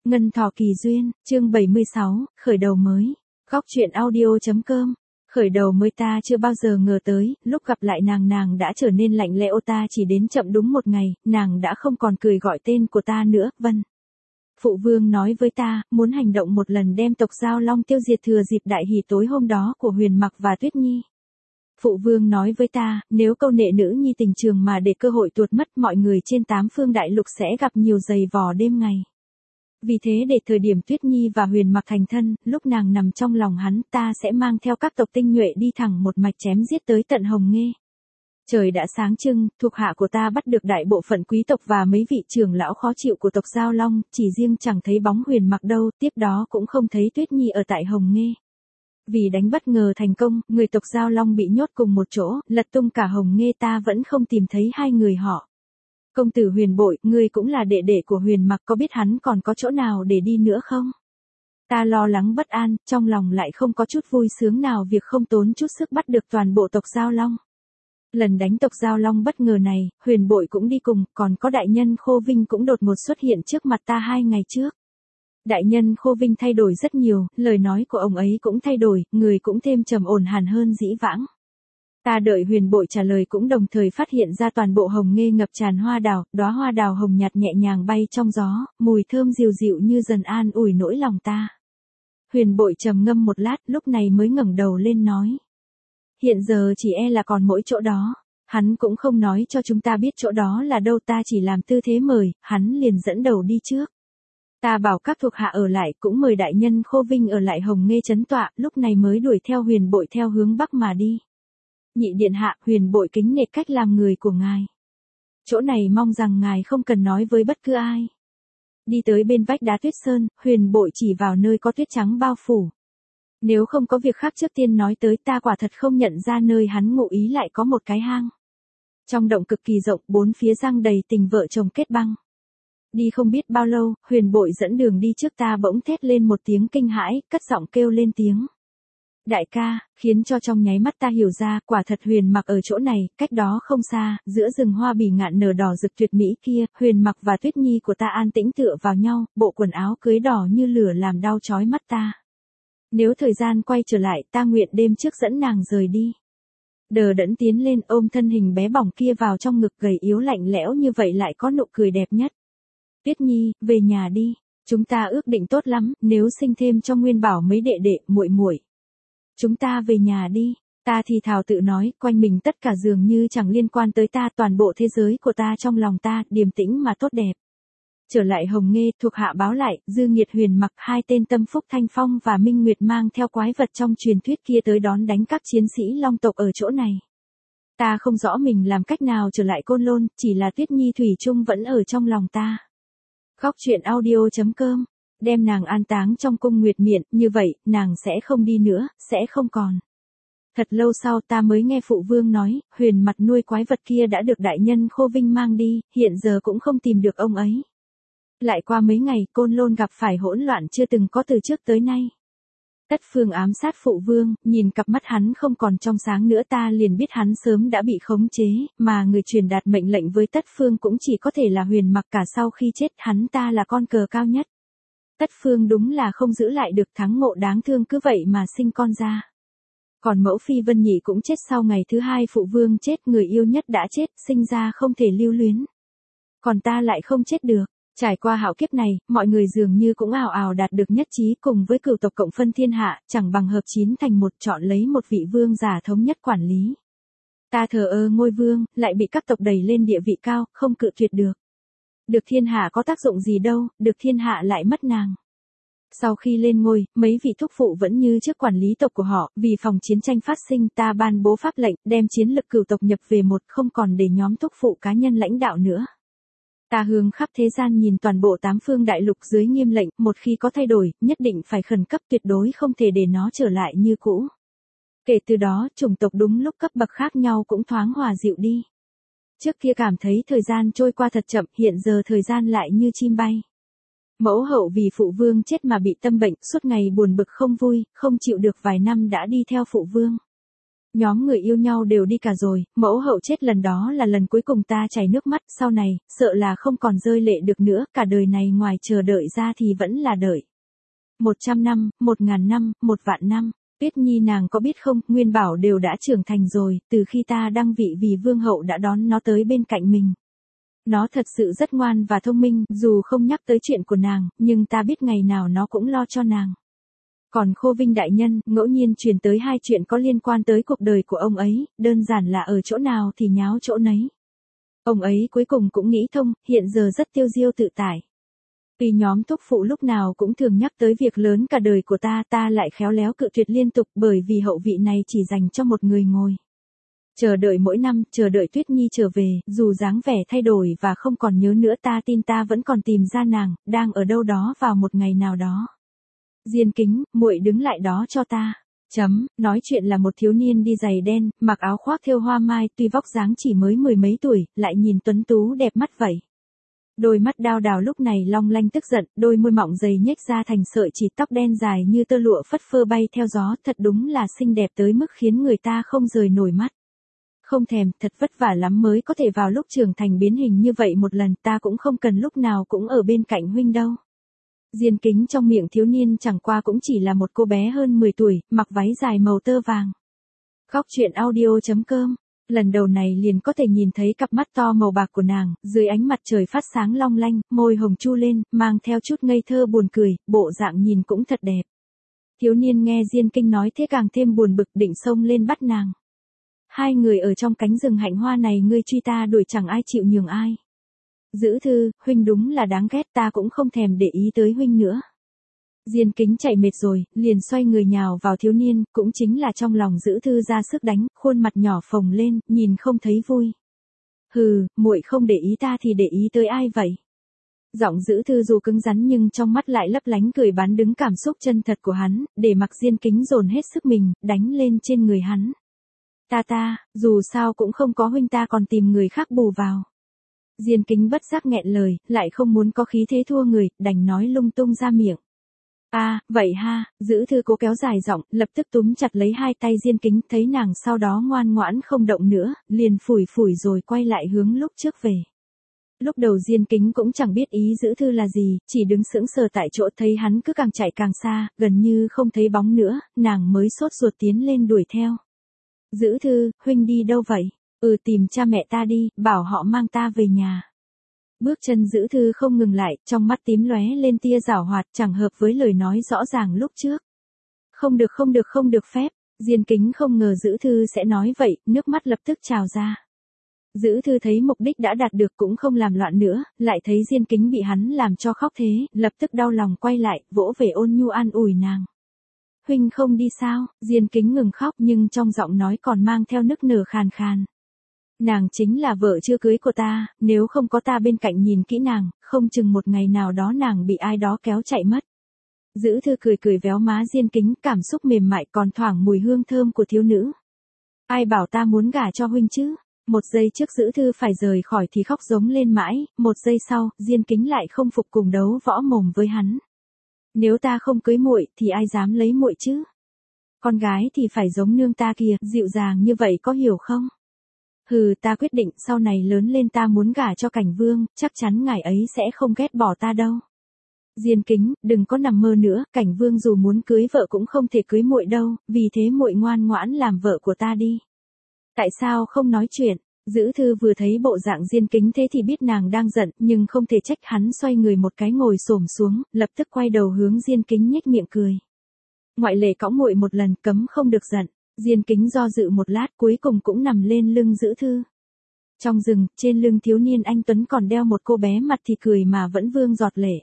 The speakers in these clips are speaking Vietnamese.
Ngân Thọ Kỳ Duyên, chương 76, khởi đầu mới. Góc truyện audio.com. Khởi đầu mới ta chưa bao giờ ngờ tới, lúc gặp lại nàng đã trở nên lạnh lẽo, ta chỉ đến chậm đúng một ngày, nàng đã không còn cười gọi tên của ta nữa, Vân. Phụ vương nói với ta, muốn hành động một lần đem tộc Giao Long tiêu diệt thừa dịp đại hỷ tối hôm đó của Huyền Mặc và Tuyết Nhi. Phụ vương nói với ta, nếu câu nệ nữ nhi tình trường mà để cơ hội tuột mất, mọi người trên tám phương đại lục sẽ gặp nhiều giày vò đêm ngày. Vì thế để thời điểm Tuyết Nhi và Huyền Mặc thành thân, lúc nàng nằm trong lòng hắn, ta sẽ mang theo các tộc tinh nhuệ đi thẳng một mạch chém giết tới tận Hồng Nghê. Trời đã sáng trưng, thuộc hạ của ta bắt được đại bộ phận quý tộc và mấy vị trưởng lão khó chịu của tộc Giao Long, chỉ riêng chẳng thấy bóng Huyền Mặc đâu, tiếp đó cũng không thấy Tuyết Nhi ở tại Hồng Nghê. Vì đánh bất ngờ thành công, người tộc Giao Long bị nhốt cùng một chỗ, lật tung cả Hồng Nghê, ta vẫn không tìm thấy hai người họ. Công tử Huyền Bội, ngươi cũng là đệ đệ của Huyền Mặc, có biết hắn còn có chỗ nào để đi nữa không? Ta lo lắng bất an, trong lòng lại không có chút vui sướng nào việc không tốn chút sức bắt được toàn bộ tộc Giao Long. Lần đánh tộc Giao Long bất ngờ này, Huyền Bội cũng đi cùng, còn có đại nhân Khô Vinh cũng đột ngột xuất hiện trước mặt ta 2 ngày trước. Đại nhân Khô Vinh thay đổi rất nhiều, lời nói của ông ấy cũng thay đổi, người cũng thêm trầm ổn hẳn hơn dĩ vãng. Ta đợi Huyền Bội trả lời cũng đồng thời phát hiện ra toàn bộ Hồng Nghê ngập tràn hoa đào, đóa hoa đào hồng nhạt nhẹ nhàng bay trong gió, mùi thơm dịu dịu như dần an ủi nỗi lòng ta. Huyền Bội trầm ngâm một lát, lúc này mới ngẩng đầu lên nói. Hiện giờ chỉ e là còn mỗi chỗ đó. Hắn cũng không nói cho chúng ta biết chỗ đó là đâu, ta chỉ làm tư thế mời, hắn liền dẫn đầu đi trước. Ta bảo các thuộc hạ ở lại, cũng mời đại nhân Khô Vinh ở lại Hồng Nghê trấn tọa, lúc này mới đuổi theo Huyền Bội theo hướng bắc mà đi. Nhị điện hạ, Huyền Bội kính nể cách làm người của ngài. Chỗ này mong rằng ngài không cần nói với bất cứ ai. Đi tới bên vách đá Tuyết Sơn, Huyền Bội chỉ vào nơi có tuyết trắng bao phủ. Nếu không có việc khác trước tiên nói tới, ta quả thật không nhận ra nơi hắn ngụ ý lại có một cái hang. Trong động cực kỳ rộng, 4 phía giăng đầy tình vợ chồng kết băng. Đi không biết bao lâu, Huyền Bội dẫn đường đi trước, ta bỗng thét lên một tiếng kinh hãi, cất giọng kêu lên tiếng. Đại ca, khiến cho trong nháy mắt ta hiểu ra, quả thật Huyền Mặc ở chỗ này, cách đó không xa, giữa rừng hoa bỉ ngạn nở đỏ rực tuyệt mỹ kia, Huyền Mặc và Tuyết Nhi của ta an tĩnh tựa vào nhau, bộ quần áo cưới đỏ như lửa làm đau chói mắt ta. Nếu thời gian quay trở lại, ta nguyện đêm trước dẫn nàng rời đi. Đờ đẫn tiến lên ôm thân hình bé bỏng kia vào trong ngực, gầy yếu lạnh lẽo như vậy lại có nụ cười đẹp nhất. Tuyết Nhi, về nhà đi, chúng ta ước định tốt lắm, nếu sinh thêm cho Nguyên Bảo mấy đệ đệ, muội muội. Chúng ta về nhà đi, ta thì thào tự nói, quanh mình tất cả dường như chẳng liên quan tới ta, toàn bộ thế giới của ta trong lòng ta, điềm tĩnh mà tốt đẹp. Trở lại Hồng Nghê, thuộc hạ báo lại, Dư Nghiệt Huyền Mặc, 2 tên Tâm Phúc Thanh Phong và Minh Nguyệt mang theo quái vật trong truyền thuyết kia tới đón đánh các chiến sĩ Long tộc ở chỗ này. Ta không rõ mình làm cách nào trở lại Côn Lôn, chỉ là Tuyết Nhi thủy chung vẫn ở trong lòng ta. Góc truyện audio.com. Đem nàng an táng trong cung Nguyệt Miện, như vậy, nàng sẽ không đi nữa, sẽ không còn. Thật lâu sau ta mới nghe phụ vương nói, Huyền Mặc nuôi quái vật kia đã được đại nhân Khô Vinh mang đi, hiện giờ cũng không tìm được ông ấy. Lại qua mấy ngày, Côn Lôn gặp phải hỗn loạn chưa từng có từ trước tới nay. Tất Phương ám sát phụ vương, nhìn cặp mắt hắn không còn trong sáng nữa, ta liền biết hắn sớm đã bị khống chế, mà người truyền đạt mệnh lệnh với Tất Phương cũng chỉ có thể là Huyền Mặc, cả sau khi chết hắn ta là con cờ cao nhất. Tất Phương đúng là không giữ lại được, thắng ngộ đáng thương cứ vậy mà sinh con ra. Còn mẫu phi Vân Nhị cũng chết sau ngày thứ 2 phụ vương chết, người yêu nhất đã chết, sinh ra không thể lưu luyến. Còn ta lại không chết được. Trải qua hạo kiếp này, mọi người dường như cũng ào ào đạt được nhất trí, cùng với cửu tộc cộng phân thiên hạ, chẳng bằng hợp chín thành một, chọn lấy một vị vương giả thống nhất quản lý. Ta thờ ơ ngôi vương, lại bị các tộc đẩy lên địa vị cao, không cự tuyệt được. Được thiên hạ có tác dụng gì đâu, được thiên hạ lại mất nàng. Sau khi lên ngôi, mấy vị thúc phụ vẫn như trước quản lý tộc của họ, vì phòng chiến tranh phát sinh, ta ban bố pháp lệnh, đem chiến lực cửu tộc nhập về một, không còn để nhóm thúc phụ cá nhân lãnh đạo nữa. Ta hướng khắp thế gian nhìn toàn bộ 8 phương đại lục dưới nghiêm lệnh, một khi có thay đổi, nhất định phải khẩn cấp, tuyệt đối không thể để nó trở lại như cũ. Kể từ đó, chủng tộc đúng lúc cấp bậc khác nhau cũng thoáng hòa dịu đi. Trước kia cảm thấy thời gian trôi qua thật chậm, hiện giờ thời gian lại như chim bay. Mẫu hậu vì phụ vương chết mà bị tâm bệnh, suốt ngày buồn bực không vui, không chịu được vài năm đã đi theo phụ vương. Nhóm người yêu nhau đều đi cả rồi, mẫu hậu chết lần đó là lần cuối cùng ta chảy nước mắt, sau này, sợ là không còn rơi lệ được nữa, cả đời này ngoài chờ đợi ra thì vẫn là đợi. 100 năm, 1000 năm, 1 vạn năm. Tuyết Nhi nàng có biết không, Nguyên Bảo đều đã trưởng thành rồi, từ khi ta đăng vị vì vương hậu đã đón nó tới bên cạnh mình. Nó thật sự rất ngoan và thông minh, dù không nhắc tới chuyện của nàng, nhưng ta biết ngày nào nó cũng lo cho nàng. Còn Khô Vinh đại nhân, ngẫu nhiên truyền tới 2 chuyện có liên quan tới cuộc đời của ông ấy, đơn giản là ở chỗ nào thì nháo chỗ nấy. Ông ấy cuối cùng cũng nghĩ thông, hiện giờ rất tiêu diêu tự tại. Vì nhóm thúc phụ lúc nào cũng thường nhắc tới việc lớn cả đời của ta lại khéo léo cự tuyệt liên tục bởi vì hậu vị này chỉ dành cho một người ngồi. Chờ đợi mỗi năm, chờ đợi Tuyết Nhi trở về, dù dáng vẻ thay đổi và không còn nhớ nữa ta tin ta vẫn còn tìm ra nàng, đang ở đâu đó vào một ngày nào đó. Diên Kính, muội đứng lại đó cho ta. Nói chuyện là một thiếu niên đi giày đen, mặc áo khoác thêu hoa mai, tuy vóc dáng chỉ mới 10 mấy tuổi, lại nhìn tuấn tú đẹp mắt vậy. Đôi mắt đao đào lúc này long lanh tức giận, đôi môi mọng dày nhếch ra thành sợi chỉ, tóc đen dài như tơ lụa phất phơ bay theo gió, thật đúng là xinh đẹp tới mức khiến người ta không rời nổi mắt. Không thèm, thật vất vả lắm mới có thể vào lúc trưởng thành biến hình như vậy một lần, ta cũng không cần lúc nào cũng ở bên cạnh huynh đâu. Diên Kính trong miệng thiếu niên chẳng qua cũng chỉ là một cô bé hơn 10 tuổi, mặc váy dài màu tơ vàng. Góc truyện audio.com. Lần đầu này liền có thể nhìn thấy cặp mắt to màu bạc của nàng, dưới ánh mặt trời phát sáng long lanh, môi hồng chu lên, mang theo chút ngây thơ buồn cười, bộ dạng nhìn cũng thật đẹp. Thiếu niên nghe Diên Kinh nói thế càng thêm buồn bực, định xông lên bắt nàng. Hai người ở trong cánh rừng hạnh hoa này ngươi truy ta đuổi chẳng ai chịu nhường ai. Dữ Thư, huynh đúng là đáng ghét, ta cũng không thèm để ý tới huynh nữa. Diên Kính chạy mệt rồi, liền xoay người nhào vào thiếu niên, cũng chính là trong lòng Dữ Thư ra sức đánh, khuôn mặt nhỏ phồng lên, nhìn không thấy vui. Hừ, muội không để ý ta thì để ý tới ai vậy? Giọng Dữ Thư dù cứng rắn nhưng trong mắt lại lấp lánh cười bán đứng cảm xúc chân thật của hắn, để mặc Diên Kính dồn hết sức mình, đánh lên trên người hắn. Ta, dù sao cũng không có huynh ta còn tìm người khác bù vào. Diên Kính bất giác nghẹn lời, lại không muốn có khí thế thua người, đành nói lung tung ra miệng. Vậy ha, Dữ Thư cố kéo dài giọng, lập tức túm chặt lấy hai tay Diên Kính, thấy nàng sau đó ngoan ngoãn không động nữa, liền phủi phủi rồi quay lại hướng lúc trước về. Lúc đầu Diên Kính cũng chẳng biết ý Dữ Thư là gì, chỉ đứng sững sờ tại chỗ, thấy hắn cứ càng chạy càng xa, gần như không thấy bóng nữa, nàng mới sốt ruột tiến lên đuổi theo. Dữ Thư, huynh đi đâu vậy? Tìm cha mẹ ta đi, bảo họ mang ta về nhà. Bước chân Dữ Thư không ngừng lại, trong mắt tím lóe lên tia giảo hoạt, chẳng hợp với lời nói rõ ràng lúc trước. Không được phép. Diên Kính không ngờ Dữ Thư sẽ nói vậy, nước mắt lập tức trào ra. Dữ Thư thấy mục đích đã đạt được cũng không làm loạn nữa, lại thấy Diên Kính bị hắn làm cho khóc thế, lập tức đau lòng quay lại, vỗ về ôn nhu an ủi nàng. Huynh không đi sao? Diên Kính ngừng khóc nhưng trong giọng nói còn mang theo nức nở khàn khàn. Nàng chính là vợ chưa cưới của ta, nếu không có ta bên cạnh nhìn kỹ nàng, không chừng một ngày nào đó nàng bị ai đó kéo chạy mất. Dữ Thư cười véo má Diên Kính, cảm xúc mềm mại còn thoảng mùi hương thơm của thiếu nữ. Ai bảo ta muốn gả cho huynh chứ? Một giây trước Dữ Thư phải rời khỏi thì khóc giống lên mãi, một giây sau, Diên Kính lại không phục cùng đấu võ mồm với hắn. Nếu ta không cưới muội thì ai dám lấy muội chứ? Con gái thì phải giống nương ta kìa, dịu dàng như vậy có hiểu không? Hừ, ta quyết định sau này lớn lên ta muốn gả cho Cảnh Vương, chắc chắn ngài ấy sẽ không ghét bỏ ta đâu. Diên Kính, đừng có nằm mơ nữa, Cảnh Vương dù muốn cưới vợ cũng không thể cưới muội đâu, vì thế muội ngoan ngoãn làm vợ của ta đi. Tại sao không nói chuyện? Dữ Thư vừa thấy bộ dạng Diên Kính thế thì biết nàng đang giận, nhưng không thể trách hắn, xoay người một cái ngồi xổm xuống, lập tức quay đầu hướng Diên Kính nhếch miệng cười. Ngoại lệ cõng muội một lần, cấm không được giận. Diên Kính do dự một lát cuối cùng cũng nằm lên lưng Dữ Thư. Trong rừng, trên lưng thiếu niên anh tuấn còn đeo một cô bé mặt thì cười mà vẫn vương giọt lệ.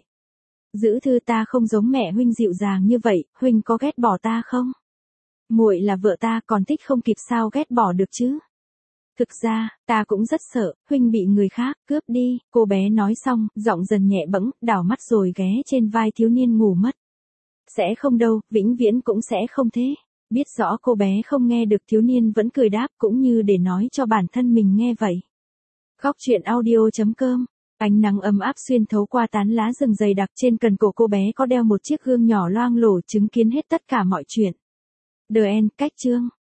Dữ Thư, ta không giống mẹ huynh dịu dàng như vậy, huynh có ghét bỏ ta không? Muội là vợ ta, còn thích không kịp sao ghét bỏ được chứ? Thực ra, ta cũng rất sợ, huynh bị người khác cướp đi, cô bé nói xong, giọng dần nhẹ bẫng, đảo mắt rồi ghé trên vai thiếu niên ngủ mất. Sẽ không đâu, vĩnh viễn cũng sẽ không thế. Biết rõ cô bé không nghe được, thiếu niên vẫn cười đáp, cũng như để nói cho bản thân mình nghe vậy. Góc truyện audio.com. Ánh nắng ấm áp xuyên thấu qua tán lá rừng dày đặc, trên cần cổ cô bé có đeo một chiếc gương nhỏ loang lổ, chứng kiến hết tất cả mọi chuyện. The End, cách chương.